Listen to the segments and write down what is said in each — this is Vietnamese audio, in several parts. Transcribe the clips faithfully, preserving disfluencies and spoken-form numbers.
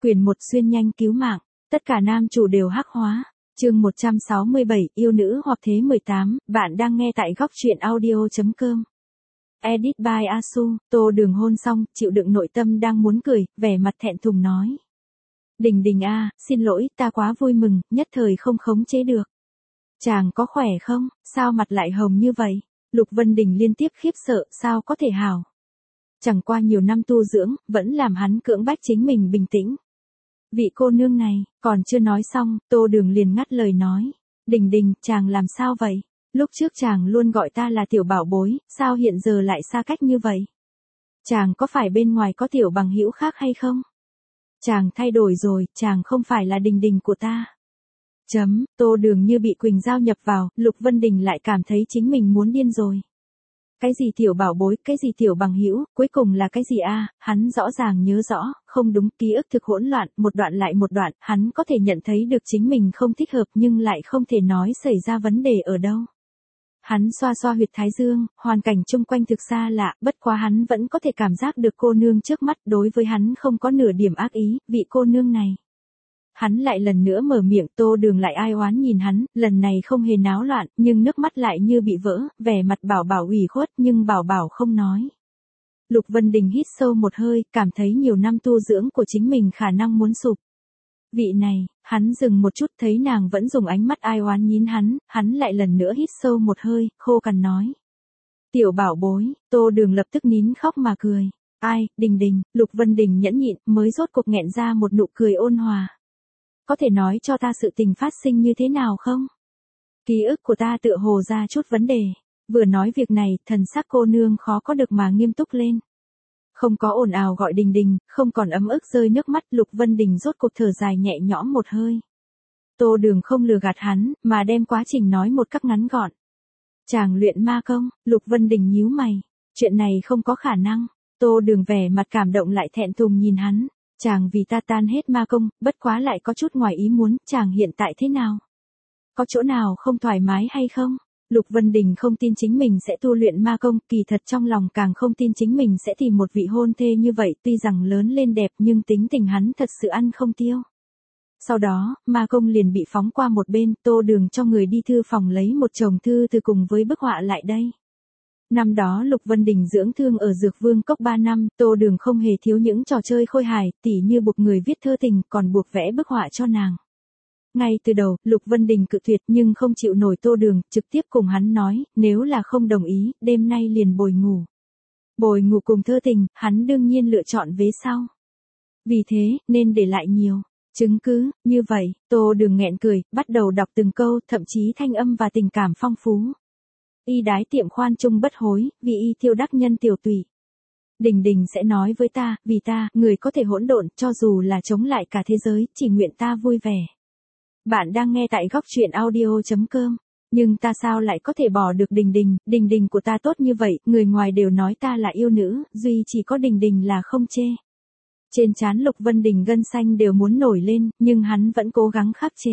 Quyền một xuyên nhanh cứu mạng, tất cả nam chủ đều hắc hóa. Chương một trăm sáu mươi bảy, yêu nữ hoặc thế mười tám, bạn đang nghe tại góc truyện audio chấm com. Edit by Asu, Tô Đường hôn xong, chịu đựng nội tâm đang muốn cười, vẻ mặt thẹn thùng nói. Đình Đình a, xin lỗi, ta quá vui mừng, nhất thời không khống chế được. Chàng có khỏe không, sao mặt lại hồng như vậy? Lục Vân Đình liên tiếp khiếp sợ, sao có thể hảo? Chẳng qua nhiều năm tu dưỡng, vẫn làm hắn cưỡng bách chính mình bình tĩnh. Vị cô nương này, còn chưa nói xong, Tô Đường liền ngắt lời nói. Đình Đình, chàng làm sao vậy? Lúc trước chàng luôn gọi ta là tiểu bảo bối, sao hiện giờ lại xa cách như vậy? Chàng có phải bên ngoài có tiểu bằng hữu khác hay không? Chàng thay đổi rồi, chàng không phải là Đình Đình của ta. Chấm, Tô Đường như bị Quỳnh Giao nhập vào, Lục Vân Đình lại cảm thấy chính mình muốn điên rồi. Cái gì tiểu bảo bối, cái gì tiểu bằng hữu, cuối cùng là cái gì a? Hắn rõ ràng nhớ rõ, không đúng, ký ức thực hỗn loạn, một đoạn lại một đoạn, hắn có thể nhận thấy được chính mình không thích hợp nhưng lại không thể nói xảy ra vấn đề ở đâu. Hắn xoa xoa huyệt thái dương, hoàn cảnh chung quanh thực xa lạ, bất quá hắn vẫn có thể cảm giác được cô nương trước mắt, đối với hắn không có nửa điểm ác ý, vị cô nương này. Hắn lại lần nữa mở miệng, Tô Đường lại ai oán nhìn hắn, lần này không hề náo loạn, nhưng nước mắt lại như bị vỡ, vẻ mặt bảo bảo ủy khuất nhưng bảo bảo không nói. Lục Vân Đình hít sâu một hơi, cảm thấy nhiều năm tu dưỡng của chính mình khả năng muốn sụp. Vị này, hắn dừng một chút thấy nàng vẫn dùng ánh mắt ai oán nhìn hắn, hắn lại lần nữa hít sâu một hơi, khô cằn nói. Tiểu bảo bối, Tô Đường lập tức nín khóc mà cười. Ai, Đình Đình, Lục Vân Đình nhẫn nhịn, mới rốt cuộc nghẹn ra một nụ cười ôn hòa. Có thể nói cho ta sự tình phát sinh như thế nào không? Ký ức của ta tựa hồ ra chút vấn đề. Vừa nói việc này, thần sắc cô nương khó có được mà nghiêm túc lên. Không có ồn ào gọi Đình Đình, không còn ấm ức rơi nước mắt, Lục Vân Đình rốt cuộc thở dài nhẹ nhõm một hơi. Tô Đường không lừa gạt hắn, mà đem quá trình nói một cách ngắn gọn. Chàng luyện ma công, Lục Vân Đình nhíu mày. Chuyện này không có khả năng. Tô Đường vẻ mặt cảm động lại thẹn thùng nhìn hắn. Chàng vì ta tan hết ma công, bất quá lại có chút ngoài ý muốn, chàng hiện tại thế nào? Có chỗ nào không thoải mái hay không? Lục Vân Đình không tin chính mình sẽ tu luyện ma công, kỳ thật trong lòng càng không tin chính mình sẽ tìm một vị hôn thê như vậy, tuy rằng lớn lên đẹp nhưng tính tình hắn thật sự ăn không tiêu. Sau đó, ma công liền bị phóng qua một bên, Tô Đường cho người đi thư phòng lấy một chồng thư từ cùng với bức họa lại đây. Năm đó Lục Vân Đình dưỡng thương ở Dược Vương Cốc ba năm, Tô Đường không hề thiếu những trò chơi khôi hài, tỉ như buộc người viết thơ tình, còn buộc vẽ bức họa cho nàng. Ngay từ đầu, Lục Vân Đình cự tuyệt nhưng không chịu nổi Tô Đường, trực tiếp cùng hắn nói, nếu là không đồng ý, đêm nay liền bồi ngủ. Bồi ngủ cùng thơ tình, hắn đương nhiên lựa chọn vế sau. Vì thế, nên để lại nhiều chứng cứ, như vậy, Tô Đường nghẹn cười, bắt đầu đọc từng câu, thậm chí thanh âm và tình cảm phong phú. Y đái tiệm khoan trung bất hối, vì y thiêu đắc nhân tiểu tùy. Đình Đình sẽ nói với ta, vì ta, người có thể hỗn độn, cho dù là chống lại cả thế giới, chỉ nguyện ta vui vẻ. Bạn đang nghe tại góc truyện audio chấm com. Nhưng ta sao lại có thể bỏ được Đình Đình, Đình Đình của ta tốt như vậy, người ngoài đều nói ta là yêu nữ, duy chỉ có Đình Đình là không chê. Trên trán Lục Vân Đình gân xanh đều muốn nổi lên, nhưng hắn vẫn cố gắng khắc chế.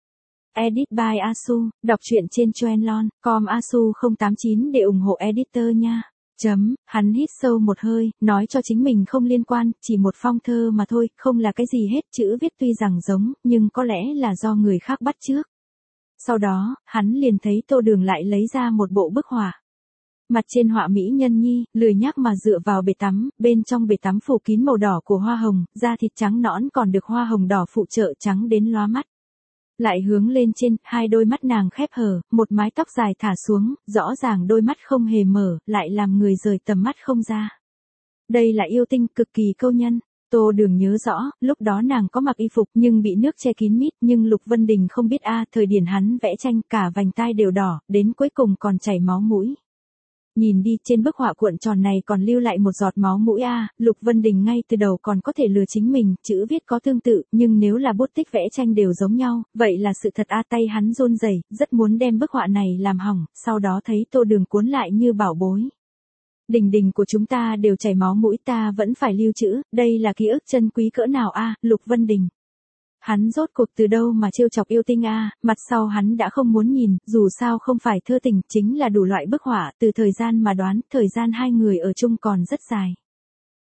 Edit by Asu, đọc truyện trên Chuenlon, com Asu không tám chín để ủng hộ editor nha. Chấm, hắn hít sâu một hơi, nói cho chính mình không liên quan, chỉ một phong thơ mà thôi, không là cái gì hết, chữ viết tuy rằng giống, nhưng có lẽ là do người khác bắt chước. Sau đó, hắn liền thấy Tô Đường lại lấy ra một bộ bức họa. Mặt trên họa mỹ nhân nhi, lười nhác mà dựa vào bể tắm, bên trong bể tắm phủ kín màu đỏ của hoa hồng, da thịt trắng nõn còn được hoa hồng đỏ phụ trợ trắng đến lóa mắt. Lại hướng lên trên, hai đôi mắt nàng khép hờ, một mái tóc dài thả xuống, rõ ràng đôi mắt không hề mở, lại làm người rời tầm mắt không ra. Đây là yêu tinh cực kỳ câu nhân. Tô Đường nhớ rõ, lúc đó nàng có mặc y phục nhưng bị nước che kín mít, nhưng Lục Vân Đình không biết a, thời điểm hắn vẽ tranh cả vành tai đều đỏ, đến cuối cùng còn chảy máu mũi. Nhìn đi, trên bức họa cuộn tròn này còn lưu lại một giọt máu mũi a, Lục Vân Đình ngay từ đầu còn có thể lừa chính mình, chữ viết có tương tự, nhưng nếu là bút tích vẽ tranh đều giống nhau, vậy là sự thật a, tay hắn run rẩy, rất muốn đem bức họa này làm hỏng, sau đó thấy Tô Đường cuốn lại như bảo bối. Đình Đình của chúng ta đều chảy máu mũi, ta vẫn phải lưu trữ, đây là ký ức chân quý cỡ nào a, Lục Vân Đình. Hắn rốt cuộc từ đâu mà trêu chọc yêu tinh a, mặt sau hắn đã không muốn nhìn, dù sao không phải thơ tình, chính là đủ loại bức họa, từ thời gian mà đoán, thời gian hai người ở chung còn rất dài.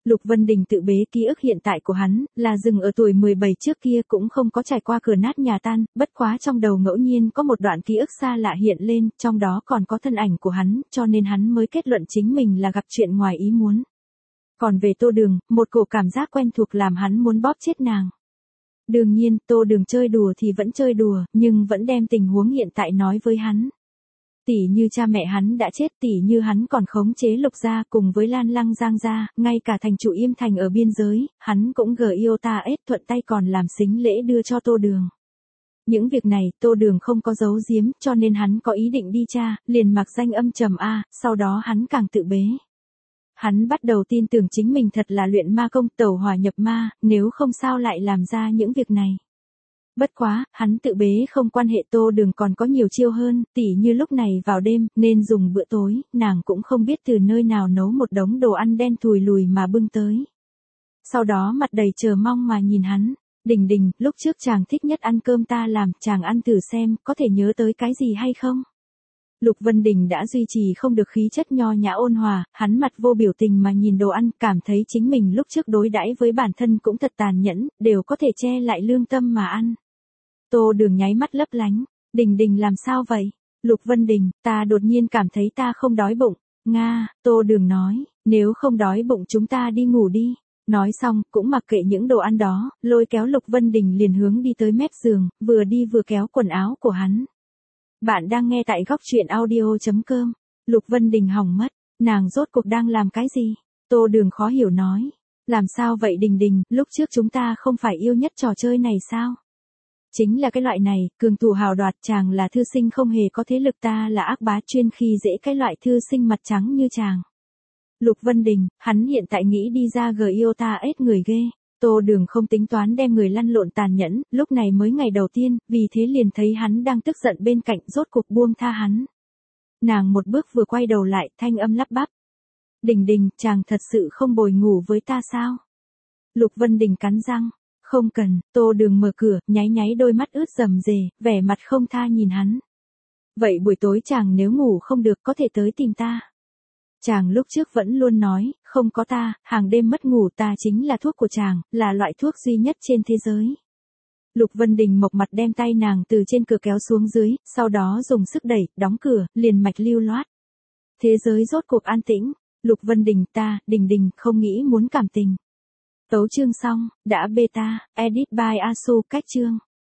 Lục Vân Đình tự bế ký ức hiện tại của hắn, là dừng ở tuổi mười bảy trước kia cũng không có trải qua cửa nát nhà tan, bất quá trong đầu ngẫu nhiên có một đoạn ký ức xa lạ hiện lên, trong đó còn có thân ảnh của hắn, cho nên hắn mới kết luận chính mình là gặp chuyện ngoài ý muốn. Còn về Tô Đường, một cổ cảm giác quen thuộc làm hắn muốn bóp chết nàng. Đương nhiên, Tô Đường chơi đùa thì vẫn chơi đùa, nhưng vẫn đem tình huống hiện tại nói với hắn. Tỷ như cha mẹ hắn đã chết, tỷ như hắn còn khống chế Lục gia cùng với Lan Lăng Giang gia, ngay cả thành chủ Yêm Thành ở biên giới, hắn cũng gờ yêu ta ết thuận tay còn làm sính lễ đưa cho Tô Đường. Những việc này Tô Đường không có giấu giếm, cho nên hắn có ý định đi tra, liền mặc danh âm trầm a, sau đó hắn càng tự bế. Hắn bắt đầu tin tưởng chính mình thật là luyện ma công tẩu hỏa nhập ma, nếu không sao lại làm ra những việc này. Bất quá, hắn tự bế không quan hệ Tô Đường còn có nhiều chiêu hơn, tỉ như lúc này vào đêm, nên dùng bữa tối, nàng cũng không biết từ nơi nào nấu một đống đồ ăn đen thùi lùi mà bưng tới. Sau đó mặt đầy chờ mong mà nhìn hắn, Đình Đình, lúc trước chàng thích nhất ăn cơm ta làm, chàng ăn thử xem, có thể nhớ tới cái gì hay không? Lục Vân Đình đã duy trì không được khí chất nho nhã ôn hòa, hắn mặt vô biểu tình mà nhìn đồ ăn, cảm thấy chính mình lúc trước đối đãi với bản thân cũng thật tàn nhẫn, đều có thể che lại lương tâm mà ăn. Tô Đường nháy mắt lấp lánh, Đình Đình làm sao vậy? Lục Vân Đình, ta đột nhiên cảm thấy ta không đói bụng. Nga, Tô Đường nói, nếu không đói bụng chúng ta đi ngủ đi. Nói xong, cũng mặc kệ những đồ ăn đó, lôi kéo Lục Vân Đình liền hướng đi tới mép giường, vừa đi vừa kéo quần áo của hắn. Bạn đang nghe tại góc truyện audio chấm com. Lục Vân Đình hỏng mất, nàng rốt cuộc đang làm cái gì? Tô Đường khó hiểu nói. Làm sao vậy Đình Đình, lúc trước chúng ta không phải yêu nhất trò chơi này sao? Chính là cái loại này, cường thủ hào đoạt, chàng là thư sinh không hề có thế lực, ta là ác bá chuyên khi dễ cái loại thư sinh mặt trắng như chàng. Lục Vân Đình, hắn hiện tại nghĩ đi ra gờ yêu ta ết người ghê. Tô Đường không tính toán đem người lăn lộn tàn nhẫn, lúc này mới ngày đầu tiên, vì thế liền thấy hắn đang tức giận bên cạnh, rốt cục buông tha hắn. Nàng một bước vừa quay đầu lại, thanh âm lắp bắp. Đình Đình, chàng thật sự không bồi ngủ với ta sao? Lục Vân Đình cắn răng. Không cần, Tô Đường mở cửa, nháy nháy đôi mắt ướt rầm rề, vẻ mặt không tha nhìn hắn. Vậy buổi tối chàng nếu ngủ không được có thể tới tìm ta. Chàng lúc trước vẫn luôn nói, không có ta, hàng đêm mất ngủ ta chính là thuốc của chàng, là loại thuốc duy nhất trên thế giới. Lục Vân Đình mộc mặt đem tay nàng từ trên cửa kéo xuống dưới, sau đó dùng sức đẩy, đóng cửa, liền mạch lưu loát. Thế giới rốt cuộc an tĩnh, Lục Vân Đình ta, Đình Đình không nghĩ muốn cảm tình. Tấu chương xong, đã beta, edit by Asu cách chương.